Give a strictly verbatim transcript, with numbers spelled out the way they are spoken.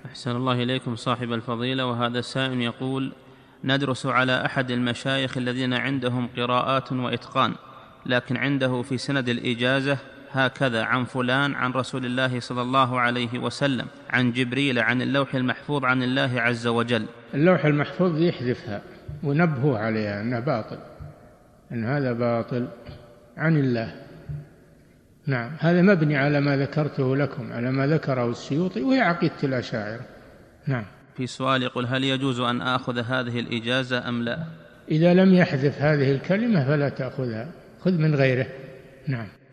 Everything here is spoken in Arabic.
أحسن الله إليكم صاحب الفضيلة. وهذا السائل يقول: ندرس على أحد المشايخ الذين عندهم قراءات وإتقان، لكن عنده في سند الإجازة هكذا: عن فلان عن رسول الله صلى الله عليه وسلم عن جبريل عن اللوح المحفوظ عن الله عز وجل. اللوح المحفوظ يحذفها ونبهوا عليها أنه باطل، أن هذا باطل عن الله. نعم، هذا مبني على ما ذكرته لكم، على ما ذكره السيوطي، وهي عقيدة الأشاعرة. نعم. في سؤال يقول: هل يجوز أن آخذ هذه الإجازة أم لا؟ إذا لم يحذف هذه الكلمة فلا تأخذها، خذ من غيره. نعم.